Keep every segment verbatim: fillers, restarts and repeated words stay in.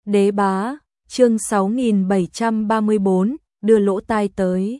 Đế bá, chương sáu nghìn bảy trăm ba mươi bốn, đưa lỗ tai tới.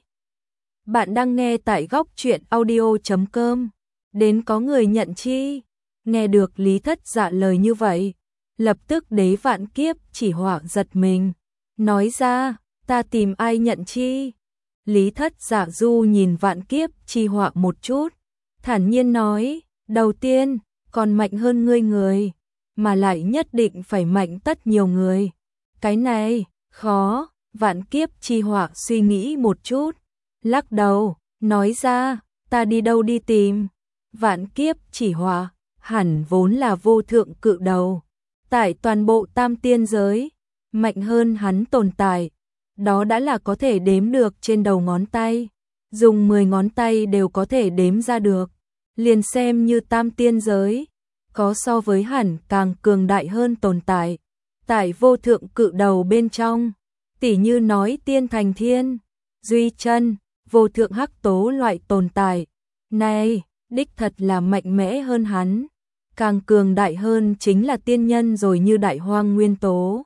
Bạn đang nghe tại góc truyện audio chấm com. Đến có người nhận chi? Nghe được Lý Thất Dạ lời như vậy, lập tức Đế Vạn Kiếp chỉ hỏa giật mình, nói ra, ta tìm ai nhận chi? Lý Thất Dạ du nhìn Vạn Kiếp chi hỏa một chút, thản nhiên nói, đầu tiên, còn mạnh hơn ngươi người, mà lại nhất định phải mạnh tất nhiều người. Cái này, khó. Vạn Kiếp chi hỏa suy nghĩ một chút, lắc đầu, nói ra, ta đi đâu đi tìm? Vạn Kiếp chỉ hỏa hẳn vốn là vô thượng cự đầu, tại toàn bộ tam tiên giới, mạnh hơn hắn tồn tại, đó đã là có thể đếm được trên đầu ngón tay, dùng mười ngón tay đều có thể đếm ra được, liền xem như tam tiên giới, có so với hẳn càng cường đại hơn tồn tại, tại vô thượng cự đầu bên trong, tỉ như nói Tiên Thành Thiên, Duy Chân, vô thượng hắc tố loại tồn tại, này, đích thật là mạnh mẽ hơn hắn, càng cường đại hơn chính là tiên nhân rồi như Đại Hoang Nguyên Tố.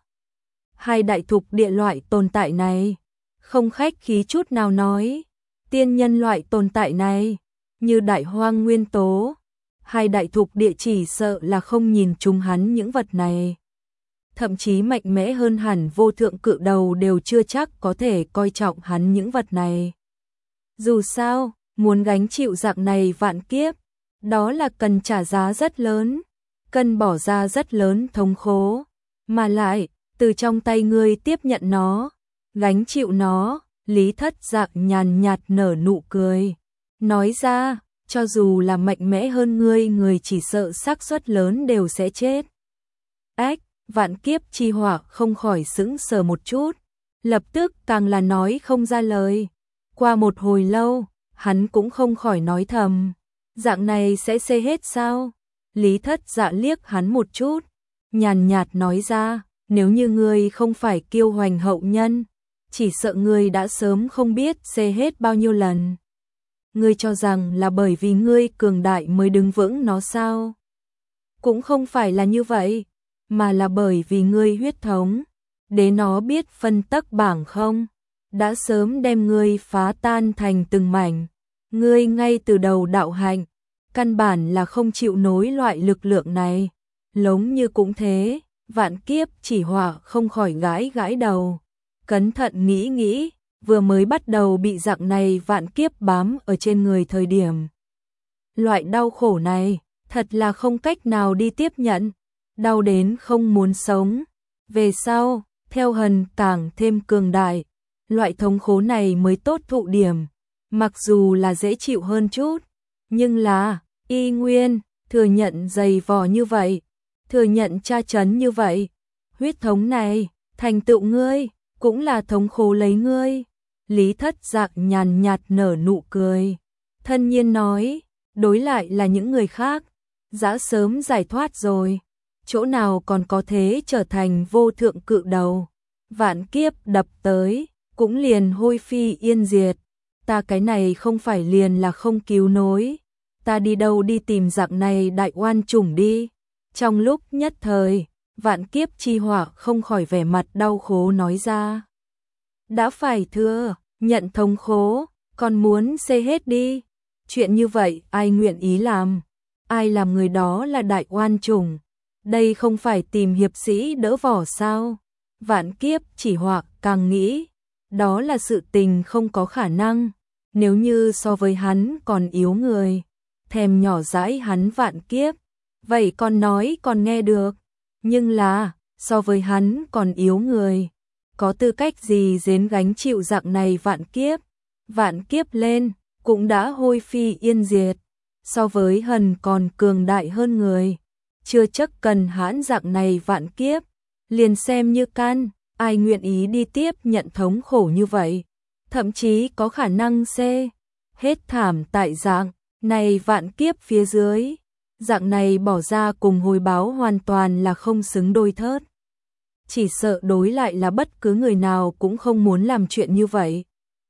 Hai đại thục địa loại tồn tại này, không khách khí chút nào nói, tiên nhân loại tồn tại này, như Đại Hoang Nguyên Tố, hai đại thục địa chỉ sợ là không nhìn trúng hắn những vật này. Thậm chí mạnh mẽ hơn hẳn vô thượng cự đầu đều chưa chắc có thể coi trọng hắn những vật này. Dù sao, muốn gánh chịu dạng này vạn kiếp, đó là cần trả giá rất lớn, cần bỏ ra rất lớn thống khổ, mà lại, từ trong tay ngươi tiếp nhận nó, gánh chịu nó, Lý Thất Dạ nhàn nhạt nở nụ cười, nói ra, cho dù là mạnh mẽ hơn ngươi, người chỉ sợ xác suất lớn đều sẽ chết. Ách, Vạn Kiếp chi hỏa không khỏi sững sờ một chút, lập tức càng là nói không ra lời. Qua một hồi lâu, hắn cũng không khỏi nói thầm, dạng này sẽ xê hết sao? Lý Thất Dạ liếc hắn một chút, nhàn nhạt nói ra, nếu như ngươi không phải kiêu hoành hậu nhân, chỉ sợ ngươi đã sớm không biết xê hết bao nhiêu lần. Ngươi cho rằng là bởi vì ngươi cường đại mới đứng vững nó sao? Cũng không phải là như vậy, mà là bởi vì ngươi huyết thống, để nó biết phân tắc bảng không, đã sớm đem ngươi phá tan thành từng mảnh. Ngươi ngay từ đầu đạo hạnh, căn bản là không chịu nối loại lực lượng này. Lống như cũng thế, Vạn Kiếp chỉ hỏa không khỏi gãi gãi đầu. Cẩn thận nghĩ nghĩ, vừa mới bắt đầu bị dạng này vạn kiếp bám ở trên người thời điểm. Loại đau khổ này, thật là không cách nào đi tiếp nhận, đau đến không muốn sống. Về sau, theo hần càng thêm cường đại, loại thống khổ này mới tốt thụ điểm. Mặc dù là dễ chịu hơn chút, nhưng là, y nguyên, thừa nhận dày vò như vậy, thừa nhận tra chấn như vậy. Huyết thống này, thành tựu ngươi, cũng là thống khổ lấy ngươi. Lý Thất Dạ nhàn nhạt nở nụ cười, thân nhiên nói, đối lại là những người khác, đã sớm giải thoát rồi, chỗ nào còn có thế trở thành vô thượng cự đầu. Vạn kiếp đập tới, cũng liền hôi phi yên diệt. Ta cái này không phải liền là không cứu nối, ta đi đâu đi tìm dạng này đại oan chủng đi. Trong lúc nhất thời, Vạn Kiếp chi hỏa không khỏi vẻ mặt đau khổ nói ra, đã phải thưa, nhận thống khổ, còn muốn xê hết đi. Chuyện như vậy ai nguyện ý làm, ai làm người đó là đại oan chủng. Đây không phải tìm hiệp sĩ đỡ vỏ sao? Vạn Kiếp chỉ hỏa càng nghĩ, đó là sự tình không có khả năng. Nếu như so với hắn còn yếu người, thèm nhỏ dãi hắn Vạn Kiếp, vậy còn nói còn nghe được. Nhưng là, so với hắn còn yếu người, có tư cách gì dến gánh chịu dạng này vạn kiếp. Vạn kiếp lên, cũng đã hôi phi yên diệt. So với hần còn cường đại hơn người, chưa chắc cần hãn dạng này vạn kiếp. Liền xem như can, ai nguyện ý đi tiếp nhận thống khổ như vậy. Thậm chí có khả năng xê hết thảm tại dạng này vạn kiếp phía dưới. Dạng này bỏ ra cùng hồi báo hoàn toàn là không xứng đôi thớt. Chỉ sợ đối lại là bất cứ người nào cũng không muốn làm chuyện như vậy.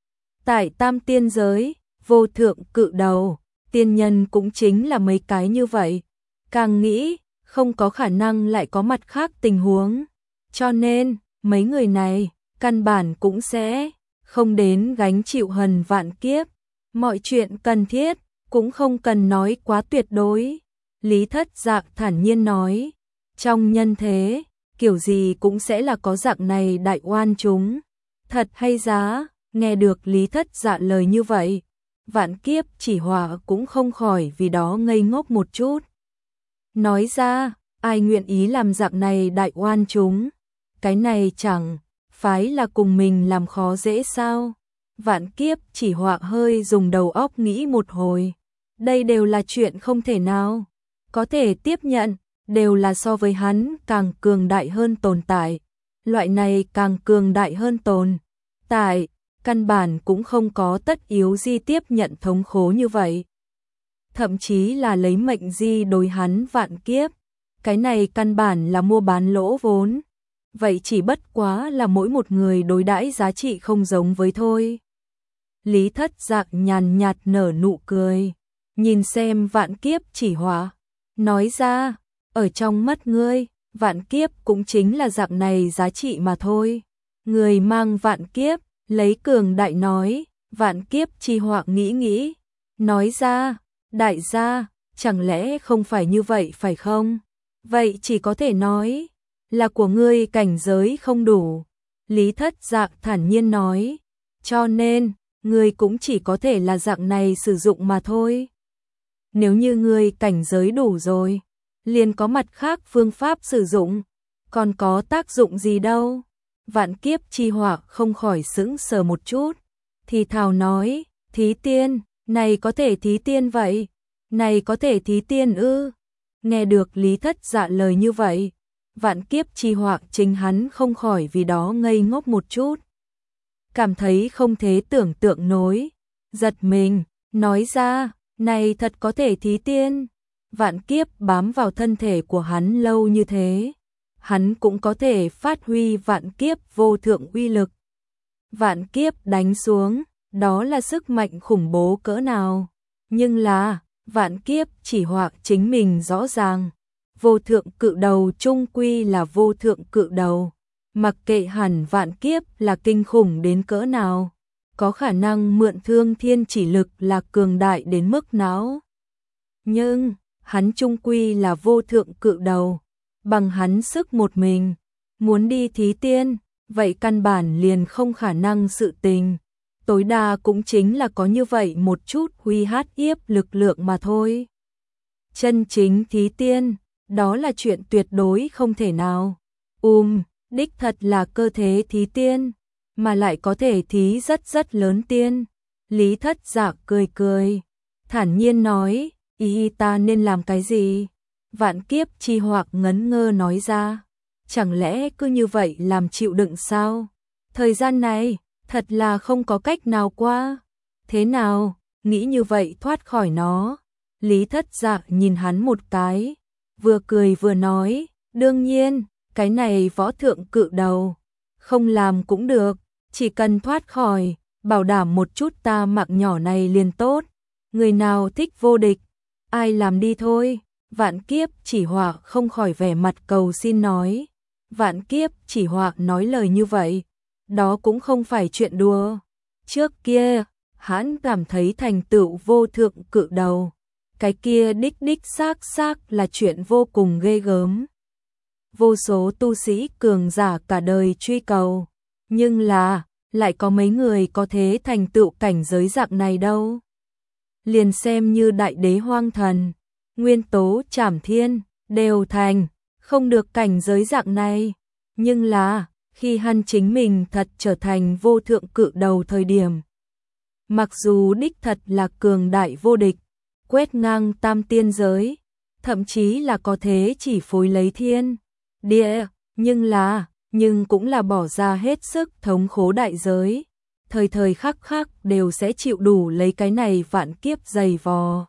Tại tam tiên giới, vô thượng cự đầu, tiên nhân cũng chính là mấy cái như vậy. Càng nghĩ, không có khả năng lại có mặt khác tình huống. Cho nên, mấy người này, căn bản cũng sẽ không đến gánh chịu hần vạn kiếp. Mọi chuyện cần thiết, cũng không cần nói quá tuyệt đối. Lý Thất Dạ thản nhiên nói, trong nhân thế, kiểu gì cũng sẽ là có dạng này đại oan chúng. Thật hay giá, nghe được Lý Thất Dạ lời như vậy, Vạn Kiếp Chỉ Hỏa cũng không khỏi vì đó ngây ngốc một chút. Nói ra, ai nguyện ý làm dạng này đại oan chúng, cái này chẳng phái là cùng mình làm khó dễ sao? Vạn Kiếp Chỉ Hỏa hơi dùng đầu óc nghĩ một hồi, đây đều là chuyện không thể nào có thể tiếp nhận, đều là so với hắn càng cường đại hơn tồn tại. Loại này càng cường đại hơn tồn tại, căn bản cũng không có tất yếu gì tiếp nhận thống khổ như vậy. Thậm chí là lấy mệnh di đối hắn vạn kiếp, cái này căn bản là mua bán lỗ vốn. Vậy chỉ bất quá là mỗi một người đối đãi giá trị không giống với thôi. Lý Thất Dạ nhàn nhạt nở nụ cười, nhìn xem Vạn Kiếp Chỉ Hỏa, nói ra, ở trong mắt ngươi, vạn kiếp cũng chính là dạng này giá trị mà thôi. Người mang vạn kiếp, lấy cường đại nói, Vạn Kiếp Chỉ Hỏa nghĩ nghĩ, nói ra, đại gia, chẳng lẽ không phải như vậy phải không? Vậy chỉ có thể nói, là của ngươi cảnh giới không đủ. Lý Thất Dạ thản nhiên nói, cho nên, ngươi cũng chỉ có thể là dạng này sử dụng mà thôi. Nếu như ngươi cảnh giới đủ rồi, liền có mặt khác phương pháp sử dụng, còn có tác dụng gì đâu. Vạn Kiếp Chỉ Hỏa không khỏi sững sờ một chút, thì thào nói, thí tiên, này có thể thí tiên vậy, này có thể thí tiên ư. Nghe được Lý Thất Dạ lời như vậy, Vạn Kiếp Chỉ Hỏa chính hắn không khỏi vì đó ngây ngốc một chút. Cảm thấy không thể tưởng tượng nổi, giật mình, nói ra, này thật có thể thí tiên. Vạn kiếp bám vào thân thể của hắn lâu như thế, hắn cũng có thể phát huy vạn kiếp vô thượng uy lực. Vạn kiếp đánh xuống, đó là sức mạnh khủng bố cỡ nào. Nhưng là, Vạn Kiếp Chỉ Hỏa chính mình rõ ràng, vô thượng cự đầu chung quy là vô thượng cự đầu. Mặc kệ hẳn vạn kiếp là kinh khủng đến cỡ nào, có khả năng mượn thương thiên chỉ lực là cường đại đến mức nào. Nhưng, hắn chung quy là vô thượng cự đầu, bằng hắn sức một mình, muốn đi thí tiên, vậy căn bản liền không khả năng sự tình. Tối đa cũng chính là có như vậy một chút huy hát yếp lực lượng mà thôi. Chân chính thí tiên, đó là chuyện tuyệt đối không thể nào. Um, đích thật là cơ thế thí tiên, mà lại có thể thí rất rất lớn tiên. Lý Thất Dạ cười cười, thản nhiên nói, ý ta nên làm cái gì? Vạn Kiếp Chỉ Hỏa ngấn ngơ nói ra, chẳng lẽ cứ như vậy làm chịu đựng sao? Thời gian này, thật là không có cách nào qua. Thế nào, nghĩ như vậy thoát khỏi nó? Lý Thất Dạ nhìn hắn một cái, vừa cười vừa nói, đương nhiên, cái này võ thượng cự đầu, không làm cũng được, chỉ cần thoát khỏi, bảo đảm một chút ta mạng nhỏ này liền tốt. Người nào thích vô địch, ai làm đi thôi. Vạn Kiếp Chỉ Hỏa không khỏi vẻ mặt cầu xin nói. Vạn Kiếp Chỉ Hỏa nói lời như vậy, đó cũng không phải chuyện đùa. Trước kia, hắn cảm thấy thành tựu vô thượng cự đầu, cái kia đích đích xác xác là chuyện vô cùng ghê gớm. Vô số tu sĩ cường giả cả đời truy cầu, nhưng là, lại có mấy người có thế thành tựu cảnh giới dạng này đâu. Liền xem như đại đế hoang thần, nguyên tố trảm thiên, đều thành, không được cảnh giới dạng này. Nhưng là, khi hắn chính mình thật trở thành vô thượng cự đầu thời điểm, mặc dù đích thật là cường đại vô địch, quét ngang tam tiên giới, thậm chí là có thế chỉ phối lấy thiên địa, nhưng là, nhưng cũng là bỏ ra hết sức thống khổ đại giới, thời thời khắc khắc đều sẽ chịu đủ lấy cái này vạn kiếp dày vò.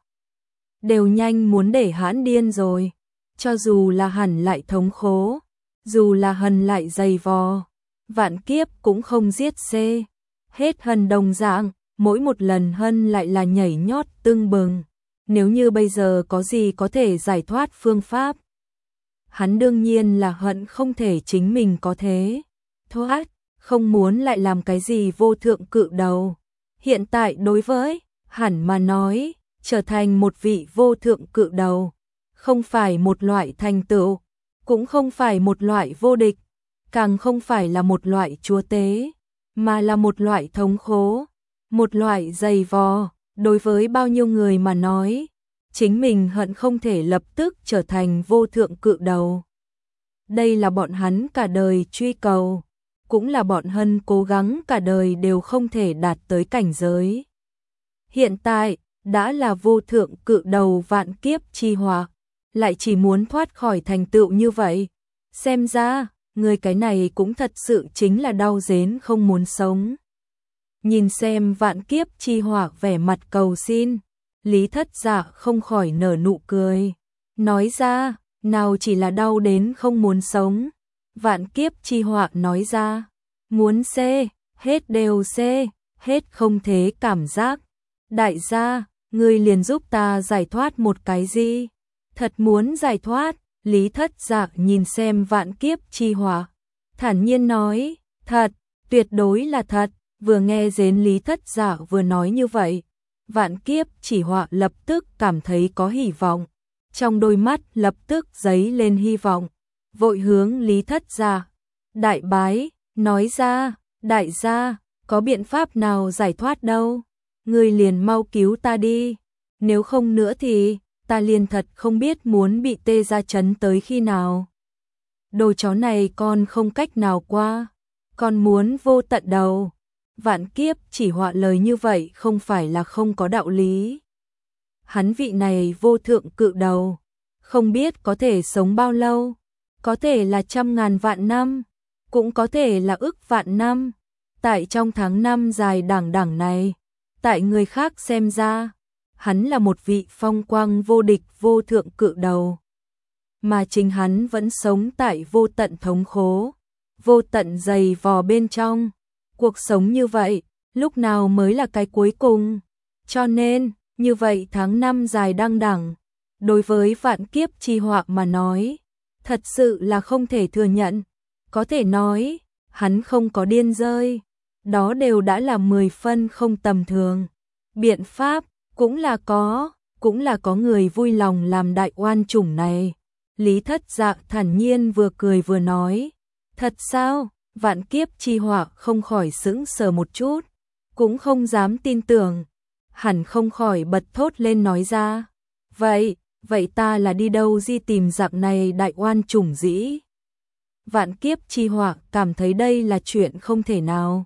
Đều nhanh muốn để hãn điên rồi, cho dù là hẳn lại thống khổ, dù là hần lại dày vò, vạn kiếp cũng không giết xê, hết hần đồng dạng, mỗi một lần hân lại là nhảy nhót tưng bừng. Nếu như bây giờ có gì có thể giải thoát phương pháp, hắn đương nhiên là hận không thể chính mình có thế thoát, không muốn lại làm cái gì vô thượng cự đầu. Hiện tại đối với hẳn mà nói, trở thành một vị vô thượng cự đầu, không phải một loại thành tựu, cũng không phải một loại vô địch, càng không phải là một loại chúa tế, mà là một loại thống khổ, một loại dày vò. Đối với bao nhiêu người mà nói, chính mình hận không thể lập tức trở thành vô thượng cự đầu. Đây là bọn hắn cả đời truy cầu, cũng là bọn hắn cố gắng cả đời đều không thể đạt tới cảnh giới. Hiện tại, đã là vô thượng cự đầu vạn kiếp chi hỏa, lại chỉ muốn thoát khỏi thành tựu như vậy. Xem ra, người cái này cũng thật sự chính là đau dến không muốn sống. Nhìn xem vạn kiếp chi hỏa vẻ mặt cầu xin, Lý Thất Dạ không khỏi nở nụ cười. Nói ra, nào chỉ là đau đến không muốn sống. Vạn kiếp chi hỏa nói ra, muốn xê, hết đều xê, hết không thế cảm giác. Đại gia, ngươi liền giúp ta giải thoát một cái gì? Thật muốn giải thoát, Lý Thất Dạ nhìn xem vạn kiếp chi hỏa, thản nhiên nói, thật, tuyệt đối là thật. Vừa nghe đến Lý Thất Dạ vừa nói như vậy, vạn kiếp chỉ hỏa lập tức cảm thấy có hy vọng, trong đôi mắt lập tức dấy lên hy vọng, vội hướng Lý Thất Dạ đại bái, nói ra, đại gia, có biện pháp nào giải thoát đâu, ngươi liền mau cứu ta đi, nếu không nữa thì ta liền thật không biết muốn bị tê ra chấn tới khi nào. Đồ chó này con không cách nào qua, con muốn vô tận đầu. Vạn kiếp chỉ họa lời như vậy không phải là không có đạo lý. Hắn vị này vô thượng cự đầu, không biết có thể sống bao lâu, có thể là trăm ngàn vạn năm, cũng có thể là ức vạn năm. Tại trong tháng năm dài đằng đẵng này, tại người khác xem ra, hắn là một vị phong quang vô địch vô thượng cự đầu. Mà chính hắn vẫn sống tại vô tận thống khổ, vô tận dày vò bên trong. Cuộc sống như vậy, lúc nào mới là cái cuối cùng? Cho nên, như vậy tháng năm dài đăng đẳng, đối với vạn kiếp chi họa mà nói, thật sự là không thể thừa nhận. Có thể nói, hắn không có điên rơi, đó đều đã là mười phân không tầm thường. Biện pháp, cũng là có, cũng là có người vui lòng làm đại oan chủng này. Lý Thất Dạ thản nhiên vừa cười vừa nói, thật sao? Vạn kiếp chi họa không khỏi sững sờ một chút, cũng không dám tin tưởng, hẳn không khỏi bật thốt lên nói ra, vậy, vậy ta là đi đâu di tìm dạng này đại oan chủng dĩ? Vạn kiếp chi họa cảm thấy đây là chuyện không thể nào.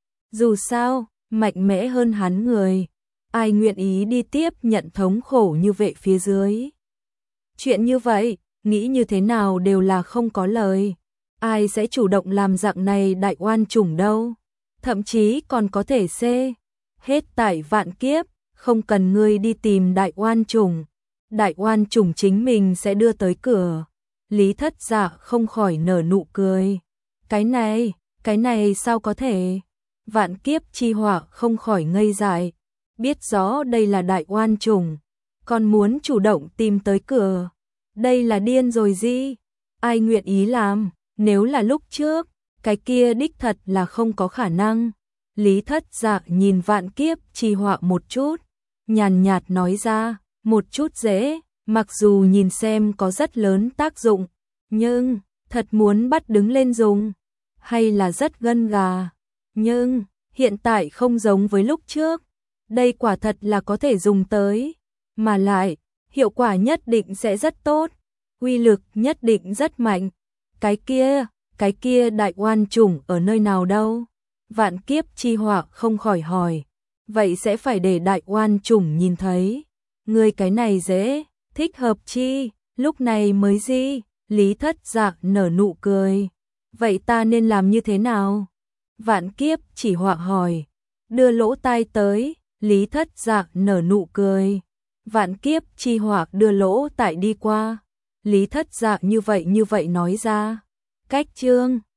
Dù sao, mạnh mẽ hơn hắn người, ai nguyện ý đi tiếp nhận thống khổ như vậy phía dưới. Chuyện như vậy, nghĩ như thế nào đều là không có lời. Ai sẽ chủ động làm dạng này đại oan chủng đâu, thậm chí còn có thể xê. Hết tại vạn kiếp, không cần ngươi đi tìm đại oan chủng, đại oan chủng chính mình sẽ đưa tới cửa. Lý Thất Dạ không khỏi nở nụ cười. Cái này, cái này sao có thể? Vạn kiếp chi họa không khỏi ngây dại, biết rõ đây là đại oan chủng, còn muốn chủ động tìm tới cửa. Đây là điên rồi gì? Ai nguyện ý làm? Nếu là lúc trước, cái kia đích thật là không có khả năng. Lý Thất Dạ nhìn vạn kiếp chi họa một chút, nhàn nhạt nói ra, một chút dễ, mặc dù nhìn xem có rất lớn tác dụng, nhưng, thật muốn bắt đứng lên dùng, hay là rất gân gà. Nhưng, hiện tại không giống với lúc trước, đây quả thật là có thể dùng tới, mà lại, hiệu quả nhất định sẽ rất tốt, uy lực nhất định rất mạnh. Cái kia, cái kia đại oan chủng ở nơi nào đâu? Vạn kiếp chi họa không khỏi hỏi. Vậy sẽ phải để đại oan chủng nhìn thấy. Người cái này dễ, thích hợp chi, lúc này mới gì? Lý Thất Dạ nở nụ cười. Vậy ta nên làm như thế nào? Vạn kiếp chỉ họa hỏi. Đưa lỗ tai tới, Lý Thất Dạ nở nụ cười. Vạn kiếp chi họa đưa lỗ tai đi qua. Lý Thất Dạ như vậy như vậy nói ra. Cách chương